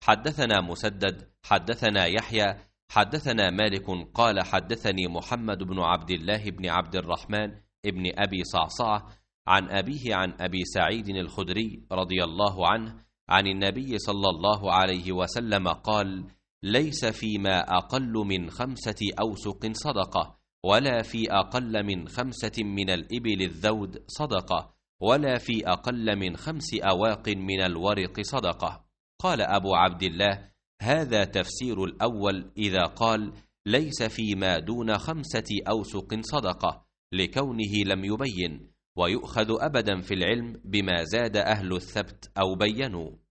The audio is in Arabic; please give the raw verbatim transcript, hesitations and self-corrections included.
حدثنا مسدد حدثنا يحيى حدثنا مالك قال حدثني محمد بن عبد الله بن عبد الرحمن ابن أبي صعصعة عن أبيه عن أبي سعيد الخدري رضي الله عنه عن النبي صلى الله عليه وسلم قال: ليس فيما أقل من خمسة أوسق صدقة، ولا في أقل من خمسة من الإبل الذود صدقة، ولا في أقل من خمس أواق من الورق صدقة. قال أبو عبد الله: هذا تفسير الأول إذا قال ليس فيما دون خمسة أوسق صدقة، لكونه لم يبين، ويؤخذ أبدا في العلم بما زاد أهل الثبت أو بينوا.